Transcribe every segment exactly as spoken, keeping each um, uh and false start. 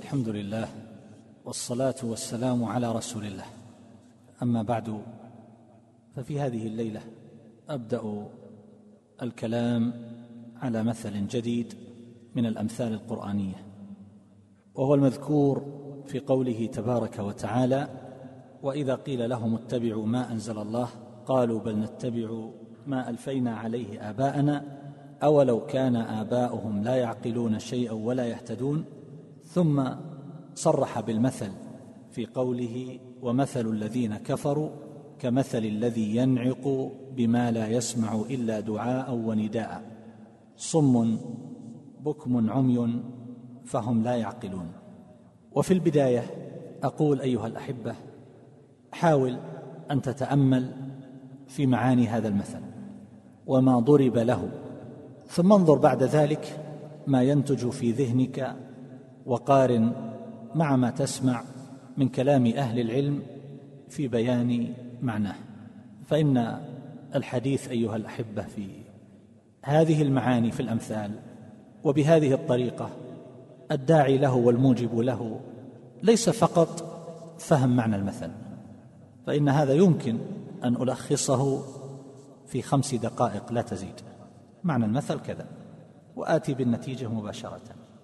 والحمد لله والصلاة والسلام على رسول الله. أما بعد، ففي هذه الليلة أبدأ الكلام على مثل جديد من الأمثال القرآنية، وهو المذكور في قوله تبارك وتعالى: وإذا قيل لهم اتبعوا ما أنزل الله قالوا بل نتبع ما ألفينا عليه آباءنا أولو كان آباؤهم لا يعقلون شيئا ولا يهتدون. ثم صرح بالمثل في قوله: ومثل الذين كفروا كمثل الذي ينعق بما لا يسمع إلا دعاء ونداء صم بكم عمي فهم لا يعقلون. وفي البداية أقول أيها الأحبة، حاول أن تتأمل في معاني هذا المثل وما ضرب له، ثم انظر بعد ذلك ما ينتج في ذهنك، وقارن مع ما تسمع من كلام أهل العلم في بيان معناه. فإن الحديث أيها الأحبة في هذه المعاني في الأمثال وبهذه الطريقة الداعي له والموجب له ليس فقط فهم معنى المثل، فإن هذا يمكن أن ألخصه في خمس دقائق لا تزيد. معنى المثل كذا وآتي بالنتيجة مباشرة.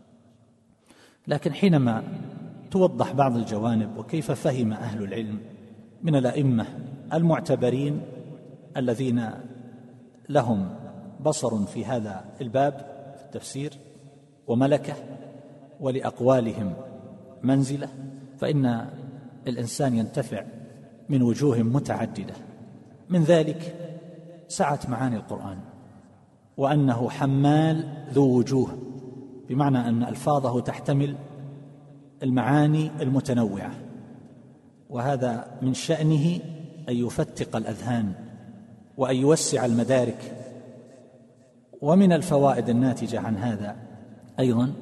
لكن حينما توضح بعض الجوانب وكيف فهم أهل العلم من الأئمة المعتبرين الذين لهم بصر في هذا الباب في التفسير وملكة ولأقوالهم منزلة، فإن الإنسان ينتفع من وجوه متعددة. من ذلك سعة معاني القرآن، وأنه حمال ذو وجوه، بمعنى أن ألفاظه تحتمل المعاني المتنوعة، وهذا من شأنه أن يفتق الأذهان وأن يوسع المدارك. ومن الفوائد الناتجة عن هذا أيضا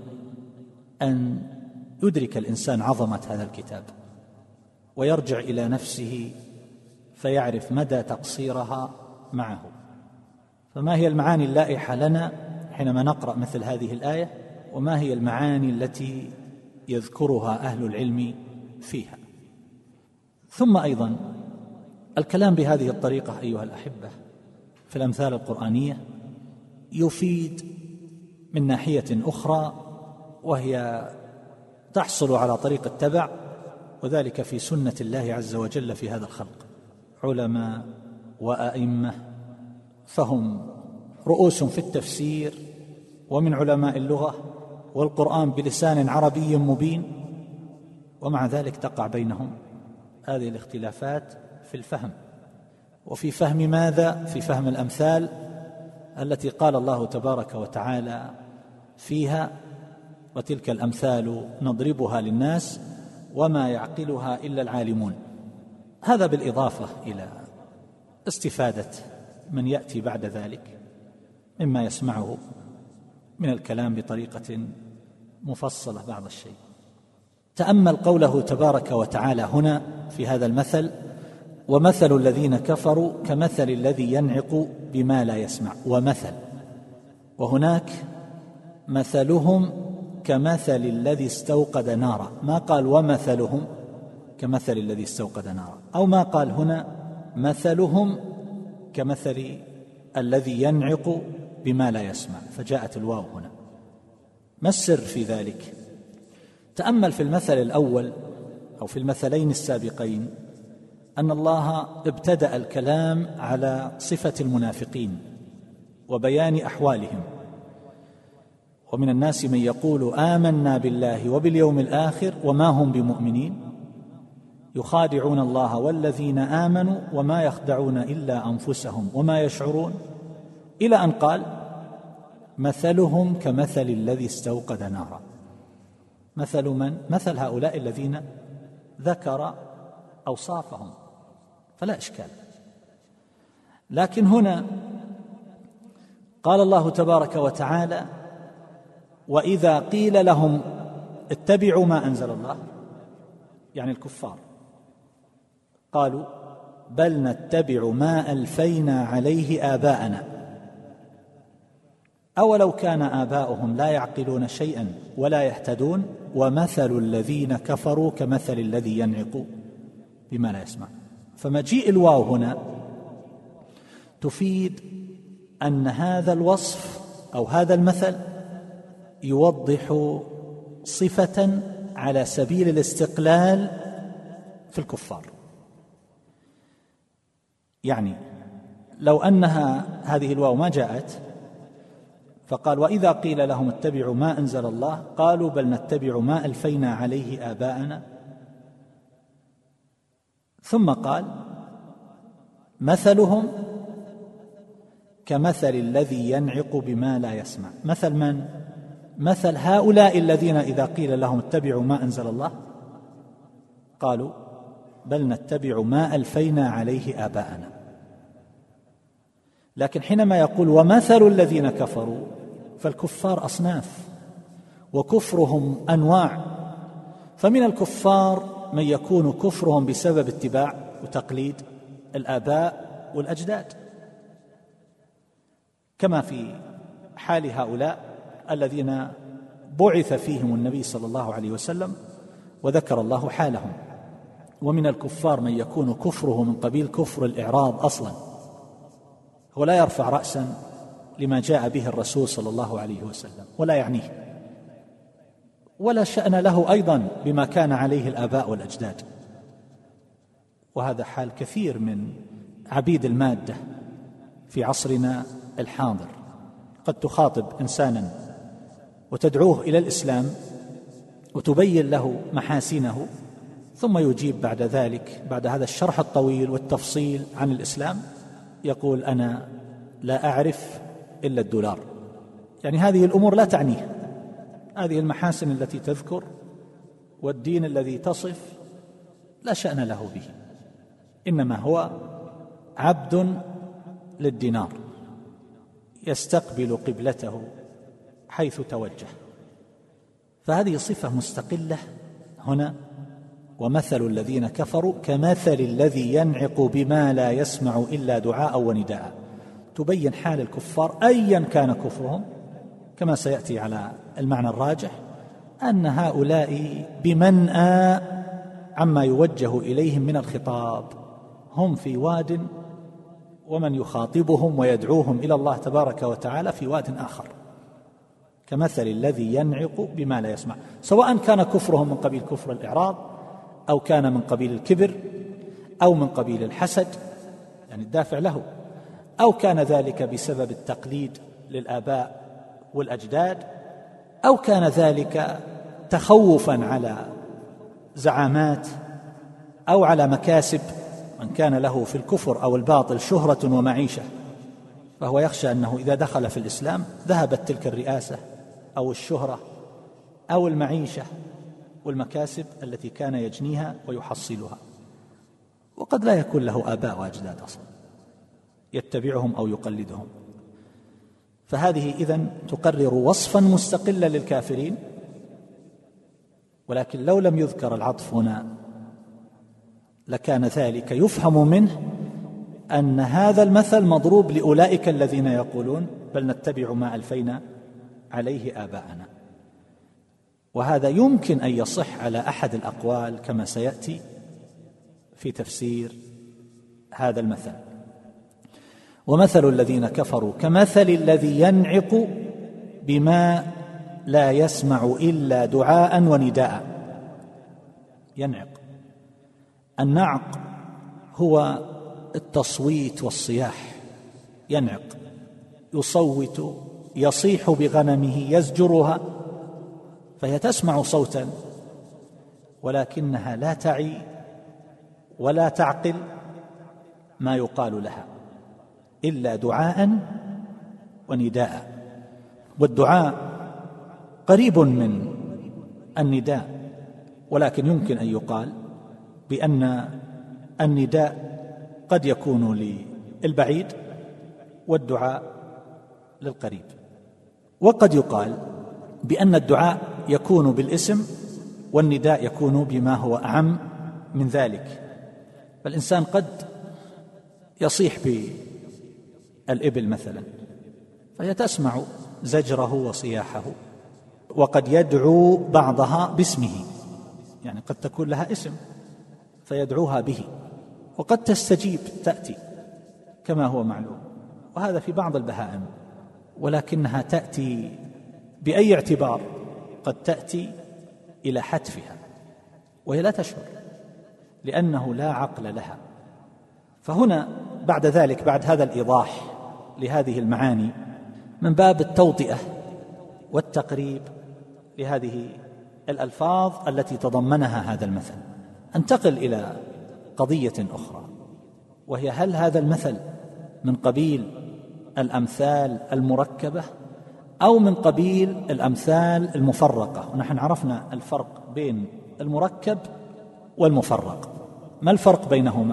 أن يدرك الإنسان عظمة هذا الكتاب ويرجع إلى نفسه فيعرف مدى تقصيرها معه. فما هي المعاني اللائحة لنا حينما نقرأ مثل هذه الآية، وما هي المعاني التي يذكرها أهل العلم فيها؟ ثم أيضا الكلام بهذه الطريقة أيها الأحبة في الأمثال القرآنية يفيد من ناحية أخرى، وهي تحصل على طريق التبع، وذلك في سنة الله عز وجل في هذا الخلق. علماء وأئمة فهم رؤوس في التفسير ومن علماء اللغة، والقرآن بلسان عربي مبين، ومع ذلك تقع بينهم هذه الاختلافات في الفهم. وفي فهم ماذا؟ في فهم الأمثال التي قال الله تبارك وتعالى فيها: وتلك الأمثال نضربها للناس وما يعقلها إلا العالمون. هذا بالإضافة إلى استفادة من يأتي بعد ذلك مما يسمعه من الكلام بطريقة مفصلة بعض الشيء. تأمل قوله تبارك وتعالى هنا في هذا المثل: ومثل الذين كفروا كمثل الذي ينعق بما لا يسمع. ومثل، وهناك مثلهم كمثل الذي استوقد نارا، ما قال ومثلهم كمثل الذي استوقد نارا، أو ما قال هنا مثلهم كمثل الذي ينعق بما لا يسمع، فجاءت الواو هنا. ما السر في ذلك؟ تأمل في المثل الأول أو في المثلين السابقين أن الله ابتدأ الكلام على صفة المنافقين وبيان أحوالهم. ومن الناس من يقول آمنا بالله وباليوم الآخر وما هم بمؤمنين يخادعون الله والذين آمنوا وما يخدعون إلا أنفسهم وما يشعرون، إلى أن قال: مثلهم كمثل الذي استوقد نارا. مثل من؟ مثل هؤلاء الذين ذكر أوصافهم، فلا إشكال. لكن هنا قال الله تبارك وتعالى: وإذا قيل لهم اتبعوا ما أنزل الله، يعني الكفار، قالوا بل نتبع ما ألفينا عليه آباءنا. أولو كان آباؤهم لا يعقلون شيئا ولا يهتدون ومثل الذين كفروا كمثل الذي ينعق بما لا يسمع. فمجيء الواو هنا تفيد أن هذا الوصف أو هذا المثل يوضح صفة على سبيل الاستقلال في الكفار. يعني لو أنها هذه الواو ما جاءت فقال وإذا قيل لهم اتبعوا ما أنزل الله قالوا بل نتبع ما ألفينا عليه آباءنا، ثم قال مثلهم كمثل الذي ينعق بما لا يسمع. مثل من؟ مثل هؤلاء الذين إذا قيل لهم اتبعوا ما أنزل الله قالوا بل نتبع ما ألفينا عليه آباءنا. لكن حينما يقول ومثل الذين كفروا فالكفار أصناف وكفرهم أنواع، فمن الكفار من يكون كفرهم بسبب اتباع وتقليد الآباء والأجداد، كما في حال هؤلاء الذين بعث فيهم النبي صلى الله عليه وسلم وذكر الله حالهم. ومن الكفار من يكون كفره من قبيل كفر الإعراض أصلا، هو لا يرفع رأسا لما جاء به الرسول صلى الله عليه وسلم ولا يعنيه، ولا شأن له أيضا بما كان عليه الآباء والأجداد. وهذا حال كثير من عبيد المادة في عصرنا الحاضر. قد تخاطب إنسانا وتدعوه إلى الإسلام وتبين له محاسنه، ثم يجيب بعد ذلك بعد هذا الشرح الطويل والتفصيل عن الإسلام يقول أنا لا أعرف إلا الدولار. يعني هذه الأمور لا تعنيه، هذه المحاسن التي تذكر والدين الذي تصف لا شأن له به، إنما هو عبد للدينار يستقبل قبلته حيث توجه. فهذه صفة مستقلة هنا. ومثل الذين كفروا كمثل الذي ينعق بما لا يسمع إلا دعاء ونداء، تبين حال الكفار أيا كان كفرهم، كما سيأتي على المعنى الراجح أن هؤلاء بمنأى عما يوجه إليهم من الخطاب، هم في واد ومن يخاطبهم ويدعوهم إلى الله تبارك وتعالى في واد آخر، كمثل الذي ينعق بما لا يسمع، سواء كان كفرهم من قبيل كفر الإعراض أو كان من قبيل الكبر أو من قبيل الحسد يعني الدافع له، أو كان ذلك بسبب التقليد للآباء والأجداد، أو كان ذلك تخوفا على زعامات أو على مكاسب من كان له في الكفر أو الباطل شهرة ومعيشة، فهو يخشى أنه إذا دخل في الإسلام ذهبت تلك الرئاسة أو الشهرة أو المعيشة والمكاسب التي كان يجنيها ويحصلها، وقد لا يكون له آباء وأجداد أصلا يتبعهم أو يقلدهم. فهذه إذن تقرر وصفا مستقلا للكافرين، ولكن لو لم يذكر العطف هنا لكان ذلك يفهم منه أن هذا المثل مضروب لأولئك الذين يقولون بل نتبع ما ألفينا عليه آباءنا. وهذا يمكن أن يصح على أحد الأقوال كما سيأتي في تفسير هذا المثل. ومثل الذين كفروا كمثل الذي ينعق بما لا يسمع إلا دعاء ونداء. ينعق، النعق هو التصويت والصياح، ينعق يصوت يصيح بغنمه يزجرها، فهي تسمع صوتا ولكنها لا تعي ولا تعقل ما يقال لها إلا دعاء ونداء. والدعاء قريب من النداء، ولكن يمكن أن يقال بأن النداء قد يكون للبعيد والدعاء للقريب، وقد يقال بأن الدعاء يكون بالاسم والنداء يكون بما هو أعم من ذلك. فالإنسان قد يصيح بالإبل مثلا فهي تسمع زجره وصياحه، وقد يدعو بعضها باسمه، يعني قد تكون لها اسم فيدعوها به، وقد تستجيب تأتي كما هو معلوم، وهذا في بعض البهائم، ولكنها تأتي بأي اعتبار؟ قد تأتي إلى حتفها وهي لا تشعر، لأنه لا عقل لها. فهنا بعد ذلك، بعد هذا الإيضاح لهذه المعاني من باب التوطئة والتقريب لهذه الألفاظ التي تضمنها هذا المثل، انتقل إلى قضية أخرى، وهي هل هذا المثل من قبيل الأمثال المركبة أو من قبيل الأمثال المفرقة؟ ونحن عرفنا الفرق بين المركب والمفرق. ما الفرق بينهما؟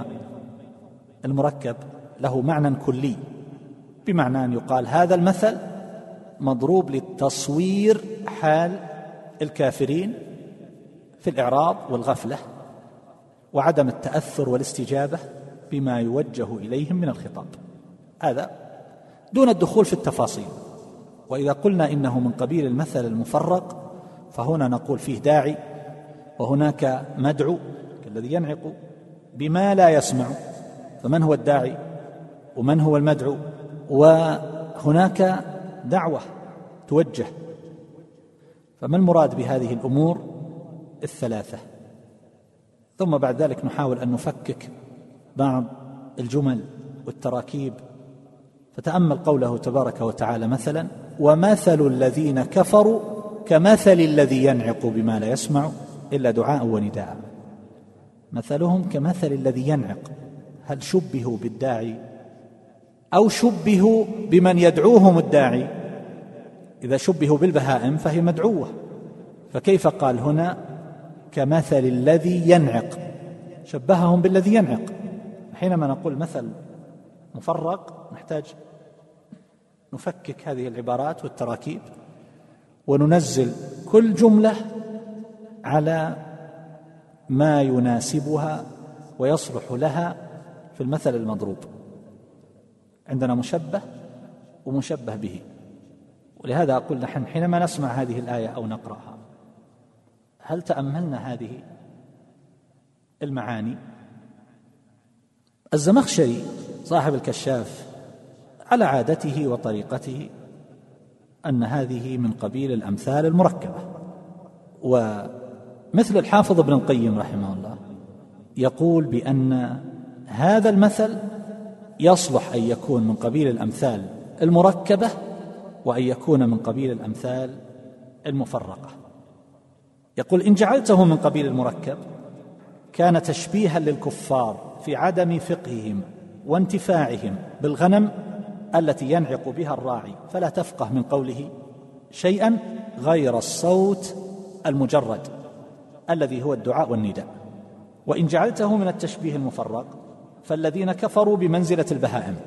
المركب له معنى كلي، بمعنى أن يقال هذا المثل مضروب للتصوير حال الكافرين في الإعراض والغفلة وعدم التأثر والاستجابة بما يوجه إليهم من الخطاب، هذا دون الدخول في التفاصيل. وإذا قلنا إنه من قبيل المثل المفرق فهنا نقول فيه داعي، وهناك مدعو كالذي ينعق بما لا يسمع، فمن هو الداعي ومن هو المدعو؟ وهناك دعوة توجه. فما المراد بهذه الأمور الثلاثة؟ ثم بعد ذلك نحاول أن نفكك بعض الجمل والتراكيب. فتأمل قوله تبارك وتعالى مثلا: ومثل الذين كفروا كمثل الذي ينعق بما لا يسمع إلا دعاء ونداء. مثلهم كمثل الذي ينعق، هل شبهوا بالداعي أو شبهوا بمن يدعوهم الداعي؟ إذا شبهوا بالبهائم فهي مدعوة، فكيف قال هنا كمثل الذي ينعق؟ شبههم بالذي ينعق. حينما نقول مثل مفرق نحتاج نفكك هذه العبارات والتراكيب وننزل كل جملة على ما يناسبها ويصلح لها في المثل المضروب. عندنا مشبه ومشبه به، ولهذا أقول نحن حينما نسمع هذه الآية أو نقرأها هل تأملنا هذه المعاني؟ الزمخشري صاحب الكشاف على عادته وطريقته أن هذه من قبيل الأمثال المركبة، ومثل الحافظ ابن القيم رحمه الله يقول بأن هذا المثل يصلح أن يكون من قبيل الأمثال المركبة وأن يكون من قبيل الأمثال المفرقة. يقول: إن جعلته من قبيل المركب كان تشبيها للكفار في عدم فقههم وانتفاعهم بالغنم التي ينعق بها الراعي فلا تفقه من قوله شيئا غير الصوت المجرد الذي هو الدعاء والنداء. وإن جعلته من التشبيه المفرق فالذين كفروا بمنزلة البهائم،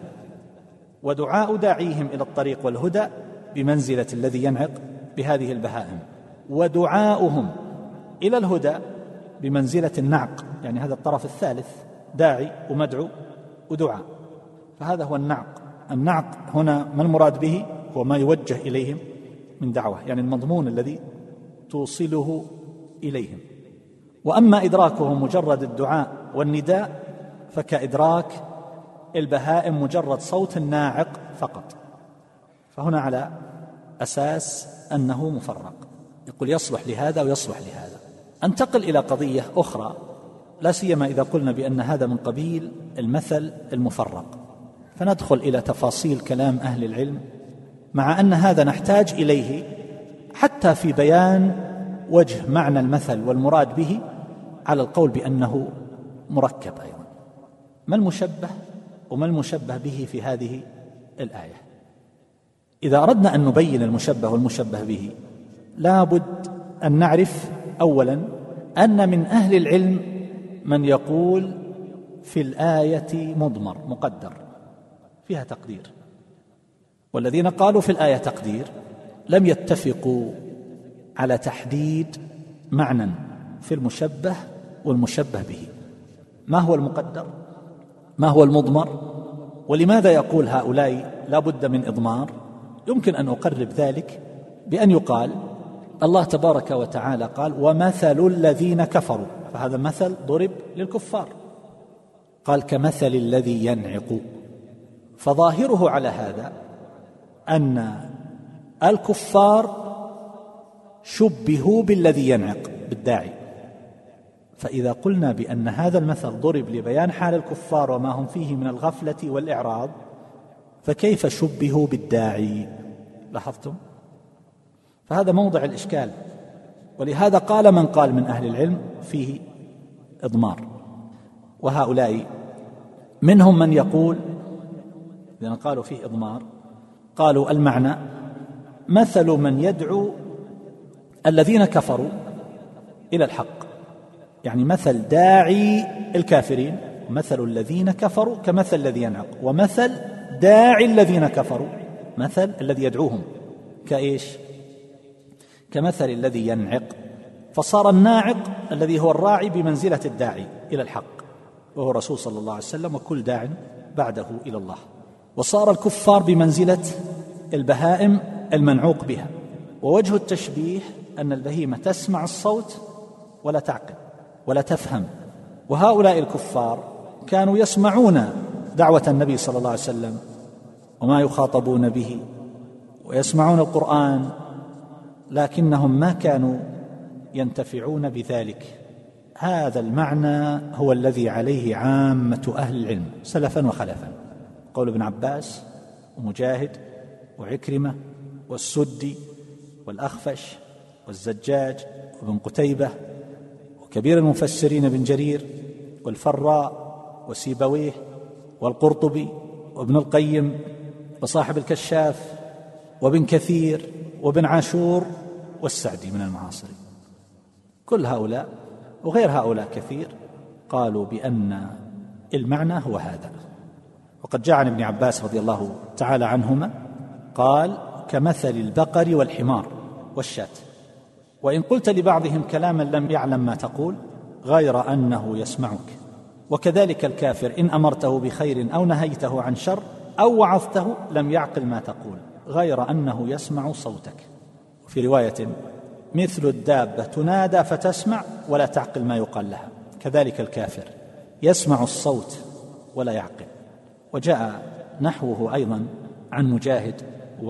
ودعاء داعيهم إلى الطريق والهدى بمنزلة الذي ينعق بهذه البهائم، ودعاؤهم إلى الهدى بمنزلة النعق، يعني هذا الطرف الثالث، داعي ومدعو ودعاء، فهذا هو النعق. النعق هنا ما المراد به؟ هو ما يوجه إليهم من دعوة، يعني المضمون الذي توصله إليهم. وأما إدراكهم مجرد الدعاء والنداء فكإدراك البهائم مجرد صوت الناعق فقط، فهنا على أساس أنه مفرق. يقول يصلح لهذا ويصلح لهذا. أنتقل إلى قضية أخرى، لا سيما إذا قلنا بأن هذا من قبيل المثل المفرق، فندخل إلى تفاصيل كلام أهل العلم، مع أن هذا نحتاج إليه حتى في بيان وجه معنى المثل والمراد به على القول بأنه مركب أيضا. ما المشبه وما المشبه به في هذه الآية؟ إذا أردنا أن نبين المشبه والمشبه به لا بد أن نعرف أولا أن من أهل العلم من يقول في الآية مضمر مقدر فيها تقدير، والذين قالوا في الآية تقدير لم يتفقوا على تحديد معنى في المشبه والمشبه به. ما هو المقدر؟ ما هو المضمر؟ ولماذا يقول هؤلاء لا بد من إضمار يمكن أن أقرب ذلك بأن يقال الله تبارك وتعالى قال ومثل الذين كفروا، فهذا مثل ضرب للكفار، قال كمثل الذي ينعق، فظاهره على هذا أن الكفار شبهوا بالذي ينعق بالداعي. فإذا قلنا بأن هذا المثل ضرب لبيان حال الكفار وما هم فيه من الغفلة والإعراض، فكيف شبهوا بالداعي؟ لاحظتم؟ فهذا موضع الإشكال، ولهذا قال من قال من أهل العلم فيه إضمار. وهؤلاء منهم من يقول إذا قالوا فيه إضمار قالوا المعنى مثل من يدعو الذين كفروا إلى الحق، يعني مثل داعي الكافرين، مثل الذين كفروا كمثل الذي ينعق، ومثل داعي الذين كفروا مثل الذي يدعوهم كإيش؟ كمثل الذي ينعق، فصار الناعق الذي هو الراعي بمنزلة الداعي إلى الحق وهو رسول صلى الله عليه وسلم وكل داع بعده إلى الله، وصار الكفار بمنزلة البهائم المنعوق بها. ووجه التشبيه أن البهيمة تسمع الصوت ولا تعقل ولا تفهم، وهؤلاء الكفار كانوا يسمعون دعوة النبي صلى الله عليه وسلم وما يخاطبون به ويسمعون القرآن، لكنهم ما كانوا ينتفعون بذلك. هذا المعنى هو الذي عليه عامة أهل العلم سلفا وخلفا، قول ابن عباس ومجاهد وعكرمة والسدي والأخفش والزجاج وابن قتيبة وكبير المفسرين ابن جرير والفراء وسيبويه والقرطبي وابن القيم وصاحب الكشاف وابن كثير وابن عاشور والسعدي من المعاصرين. كل هؤلاء وغير هؤلاء كثير قالوا بأن المعنى هو هذا. وقد جاء عن ابن عباس رضي الله تعالى عنهما قال كمثل البقر والحمار والشاة. وإن قلت لبعضهم كلاما لم يعلم ما تقول غير أنه يسمعك، وكذلك الكافر إن أمرته بخير أو نهيته عن شر أو وعظته لم يعقل ما تقول غير أنه يسمع صوتك. في رواية مثل الدابة تنادى فتسمع ولا تعقل ما يقال لها، كذلك الكافر يسمع الصوت ولا يعقل. وجاء نحوه أيضا عن مجاهد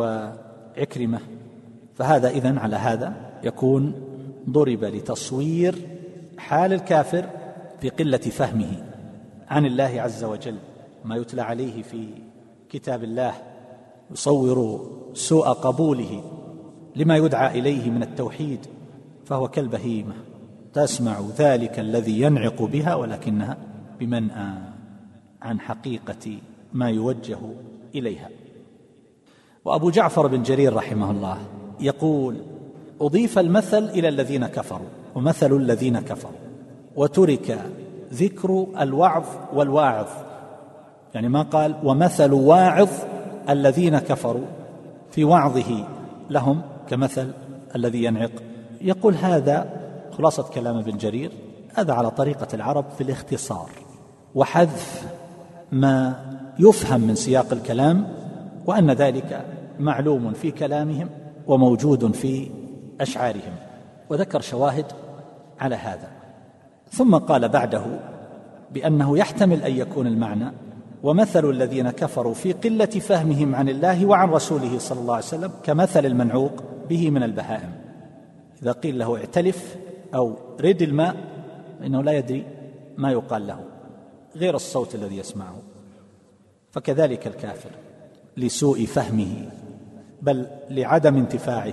وعكرمة. فهذا إذن على هذا يكون ضرب لتصوير حال الكافر في قلة فهمه عن الله عز وجل، ما يتلى عليه في كتاب الله يصور سوء قبوله لما يدعى إليه من التوحيد، فهو كالبهيمة تسمع ذلك الذي ينعق بها ولكنها بمنأى عن حقيقة ما يوجه إليها. وأبو جعفر بن جرير رحمه الله يقول أضيف المثل إلى الذين كفروا ومثل الذين كفروا، وترك ذكر الوعظ والواعظ، يعني ما قال ومثل واعظ الذين كفروا في وعظه لهم كمثل الذي ينعق. يقول هذا خلاصة كلام ابن جرير، هذا على طريقة العرب في الاختصار وحذف ما يفهم من سياق الكلام، وأن ذلك معلوم في كلامهم وموجود في أشعارهم، وذكر شواهد على هذا. ثم قال بعده بأنه يحتمل أن يكون المعنى ومثل الذين كفروا في قلة فهمهم عن الله وعن رسوله صلى الله عليه وسلم كمثل المنعوق به من البهائم، إذا قيل له اعتلف أو رد الماء فإنه لا يدري ما يقال له غير الصوت الذي يسمعه. فكذلك الكافر لسوء فهمه بل لعدم انتفاعه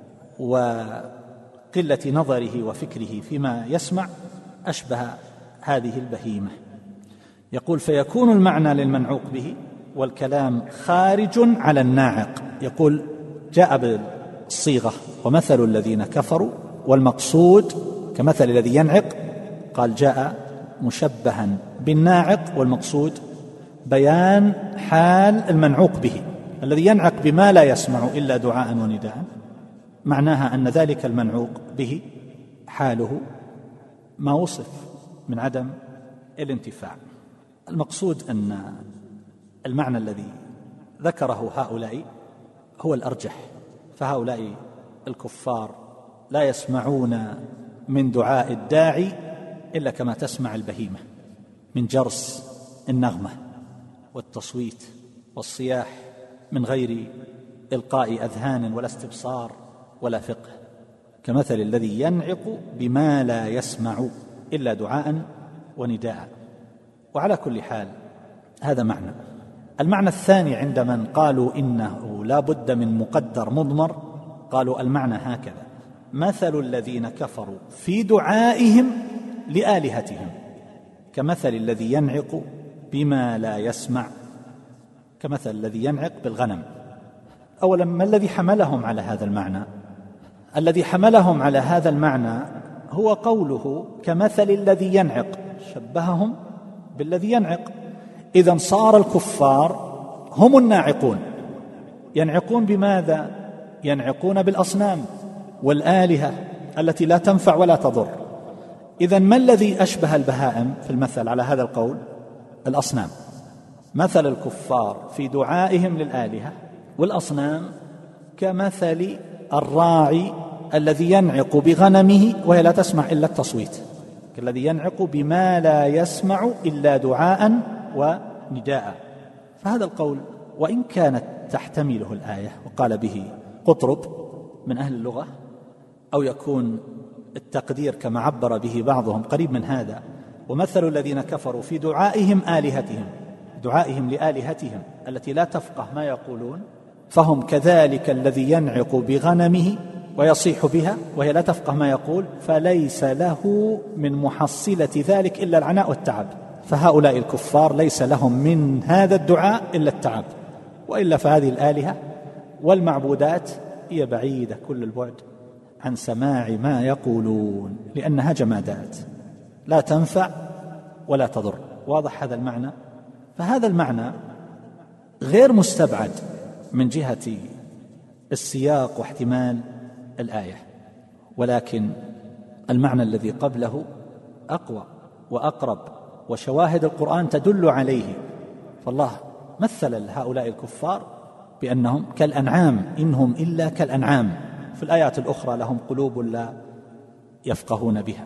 وقلة نظره وفكره فيما يسمع أشبه هذه البهيمة. يقول فيكون المعنى للمنعوق به والكلام خارج على الناعق. يقول جاء بالصيغة ومثل الذين كفروا، والمقصود كمثل الذي ينعق، قال جاء مشبها بالناعق، والمقصود بيان حال المنعوق به الذي ينعق بما لا يسمع إلا دعاء ونداء، معناها أن ذلك المنعوق به حاله ما وصف من عدم الانتفاع. المقصود أن المعنى الذي ذكره هؤلاء هو الأرجح. فهؤلاء الكفار لا يسمعون من دعاء الداعي إلا كما تسمع البهيمة من جرس النغمة والتصويت والصياح، من غير إلقاء أذهان ولا استبصار ولا فقه، كمثل الذي ينعق بما لا يسمع إلا دعاء ونداء. وعلى كل حال هذا معنى. المعنى الثاني عند من قالوا إنه لا بد من مقدر مضمر، قالوا المعنى هكذا: مثل الذين كفروا في دعائهم لآلهتهم كمثل الذي ينعق بما لا يسمع، كمثل الذي ينعق بالغنم. أولا، ما الذي حملهم على هذا المعنى؟ الذي حملهم على هذا المعنى هو قوله كمثل الذي ينعق، شبههم بالذي ينعق. إذن صار الكفار هم الناعقون. ينعقون بماذا؟ ينعقون بالأصنام والآلهة التي لا تنفع ولا تضر. إذن ما الذي أشبه البهائم في المثل على هذا القول؟ الأصنام. مثل الكفار في دعائهم للآلهة والأصنام كمثل الراعي الذي ينعق بغنمه وهي لا تسمع إلا التصويت، كالذي ينعق بما لا يسمع إلا دعاء ونداء. فهذا القول وإن كانت تحتمله الآية وقال به قطرب من أهل اللغة، أو يكون التقدير كما عبر به بعضهم قريب من هذا: ومثل الذين كفروا في دعائهم آلهتهم، دعائهم لآلهتهم التي لا تفقه ما يقولون، فهم كذلك الذي ينعق بغنمه ويصيح بها وهي لا تفقه ما يقول، فليس له من محصلة ذلك إلا العناء والتعب. فهؤلاء الكفار ليس لهم من هذا الدعاء إلا التعب، وإلا فهذه الآلهة والمعبودات هي بعيدة كل البعد عن سماع ما يقولون، لأنها جمادات لا تنفع ولا تضر. واضح هذا المعنى؟ فهذا المعنى غير مستبعد من جهة السياق واحتمال الآية، ولكن المعنى الذي قبله أقوى وأقرب، وشواهد القرآن تدل عليه. فالله مثل هؤلاء الكفار بأنهم كالأنعام إنهم إلا كالأنعام، في الآيات الأخرى لهم قلوب لا يفقهون بها.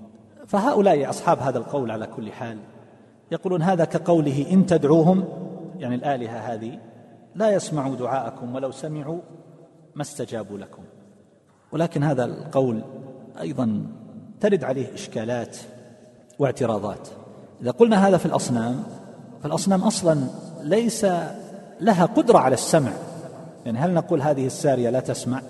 فهؤلاء أصحاب هذا القول على كل حال يقولون هذا كقوله إن تدعوهم، يعني الآلهة هذه لا يسمعوا دعاءكم ولو سمعوا ما استجابوا لكم. ولكن هذا القول أيضا ترد عليه إشكالات واعتراضات. إذا قلنا هذا في الأصنام، فالأصنام أصلا ليس لها قدرة على السمع، يعني هل نقول هذه السارية لا تسمع؟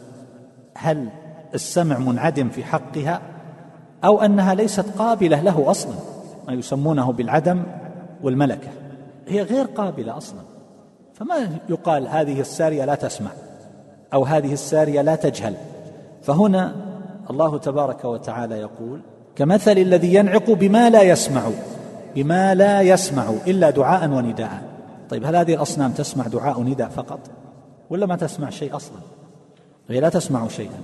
هل السمع منعدم في حقها، أو أنها ليست قابلة له أصلا، ما يسمونه بالعدم والملكة، هي غير قابلة أصلا. فما يقال هذه السارية لا تسمع أو هذه السارية لا تجهل. فهنا الله تبارك وتعالى يقول كمثل الذي ينعق بما لا يسمع، بما لا يسمع إلا دعاء ونداء. طيب هل هذه الأصنام تسمع دعاء ونداء فقط، ولا ما تسمع شيء أصلا؟ هي لا تسمع شيئا.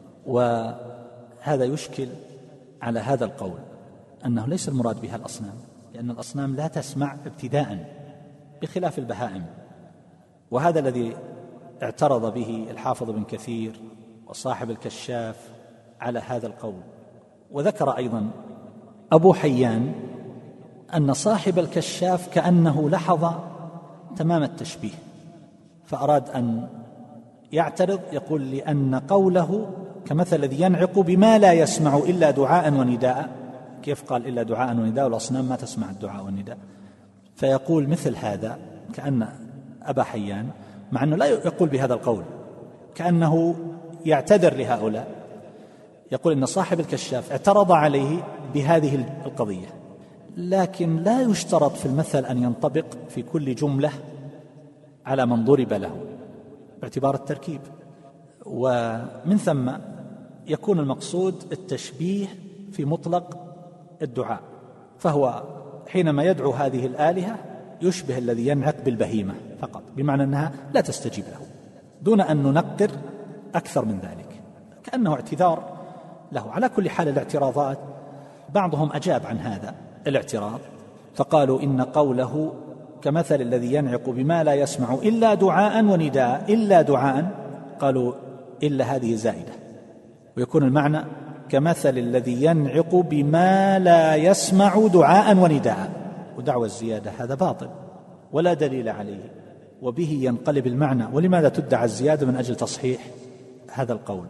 وهذا يشكل على هذا القول أنه ليس المراد بها الأصنام، لأن الأصنام لا تسمع ابتداء بخلاف البهائم. وهذا الذي اعترض به الحافظ بن كثير وصاحب الكشاف على هذا القول. وذكر أيضا أبو حيان أن صاحب الكشاف كأنه لاحظ تمام التشبيه، فأراد أن يعترض، يقول لأن قوله كمثل الذي ينعق بما لا يسمع إلا دعاء ونداء، كيف قال إلا دعاء ونداء والأصنام ما تسمع الدعاء والنداء؟ فيقول مثل هذا كأن أبا حيان، مع أنه لا يقول بهذا القول، كأنه يعتذر لهؤلاء، يقول إن صاحب الكشاف اعترض عليه بهذه القضية، لكن لا يشترط في المثل أن ينطبق في كل جملة على من ضرب له باعتبار التركيب. ومن ثم يكون المقصود التشبيه في مطلق الدعاء، فهو حينما يدعو هذه الآلهة يشبه الذي ينعق بالبهيمة فقط، بمعنى أنها لا تستجيب له، دون أن ننقر أكثر من ذلك، كأنه اعتذار له. على كل حال الاعتراضات بعضهم أجاب عن هذا الاعتراض، فقالوا إن قوله كمثل الذي ينعق بما لا يسمع إلا دعاء ونداء. إلا دعاء، قالوا إلا هذه زائدة، ويكون المعنى كمثل الذي ينعق بما لا يسمع دعاء ونداء. ودعوى الزيادة هذا باطل ولا دليل عليه، وبه ينقلب المعنى. ولماذا تدعى الزيادة؟ من أجل تصحيح هذا القول.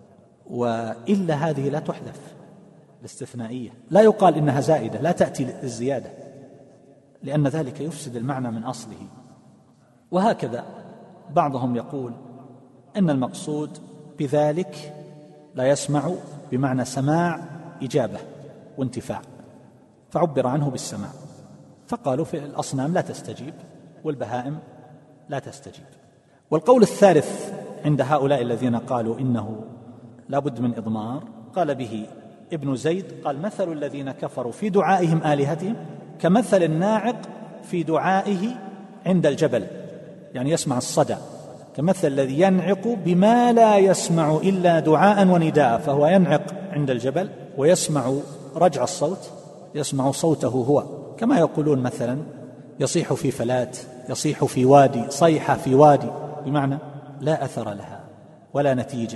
وإلا هذه لا تحذف، الاستثنائية لا يقال إنها زائدة، لا تأتي الزيادة، لأن ذلك يفسد المعنى من أصله. وهكذا بعضهم يقول إن المقصود بذلك لا يسمع بمعنى سماع إجابة وانتفاع، فعبر عنه بالسماع، فقالوا في الأصنام لا تستجيب والبهائم لا تستجيب. والقول الثالث عند هؤلاء الذين قالوا إنه لا بد من إضمار، قال به ابن زيد، قال مثل الذين كفروا في دعائهم آلهتهم كمثل الناعق في دعائه عند الجبل، يعني يسمع الصدى، كمثل الذي ينعق بما لا يسمع إلا دعاء ونداء، فهو ينعق عند الجبل ويسمع رجع الصوت، يسمع صوته هو، كما يقولون مثلا يصيح في فلات، يصيح في وادي، صيحة في وادي، بمعنى لا أثر لها ولا نتيجة،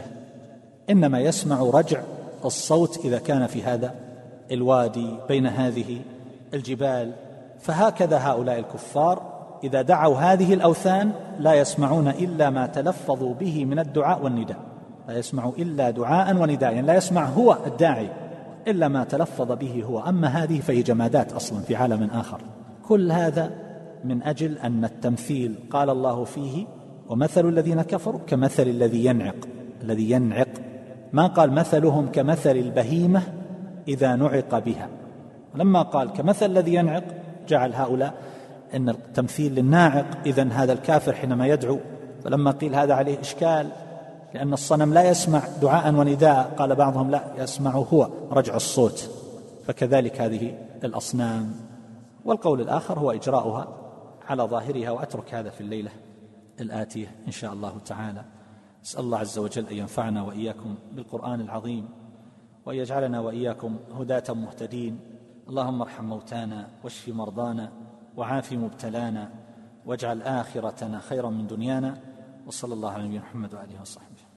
إنما يسمع رجع الصوت إذا كان في هذا الوادي بين هذه الجبال. فهكذا هؤلاء الكفار إذا دعوا هذه الأوثان لا يسمعون إلا ما تلفظوا به من الدعاء والنداء، لا يسمع إلا دعاء ونداء، يعني لا يسمع هو الداعي إلا ما تلفظ به هو. أما هذه فهي جمادات أصلا في عالم آخر. كل هذا من أجل أن التمثيل قال الله فيه ومثل الذين كفروا كمثل الذي ينعق، الذي ينعق، ما قال مثلهم كمثل البهيمة إذا نعق بها. لما قال كمثل الذي ينعق جعل هؤلاء أن التمثيل للناعق، إذن هذا الكافر حينما يدعو، فلما قيل هذا عليه إشكال لأن الصنم لا يسمع دعاء ونداء، قال بعضهم لا يسمع هو رجع الصوت، فكذلك هذه الأصنام. والقول الآخر هو إجراؤها على ظاهرها، وأترك هذا في الليلة الآتية إن شاء الله تعالى. أسأل الله عز وجل أن ينفعنا وإياكم بالقرآن العظيم، وأن يجعلنا وإياكم هداة مهتدين. اللهم ارحم موتانا واشف مرضانا وعاف مبتلانا، واجعل آخرتنا خيرا من دنيانا. وصلى الله على نبينا محمد وآله وصحبه.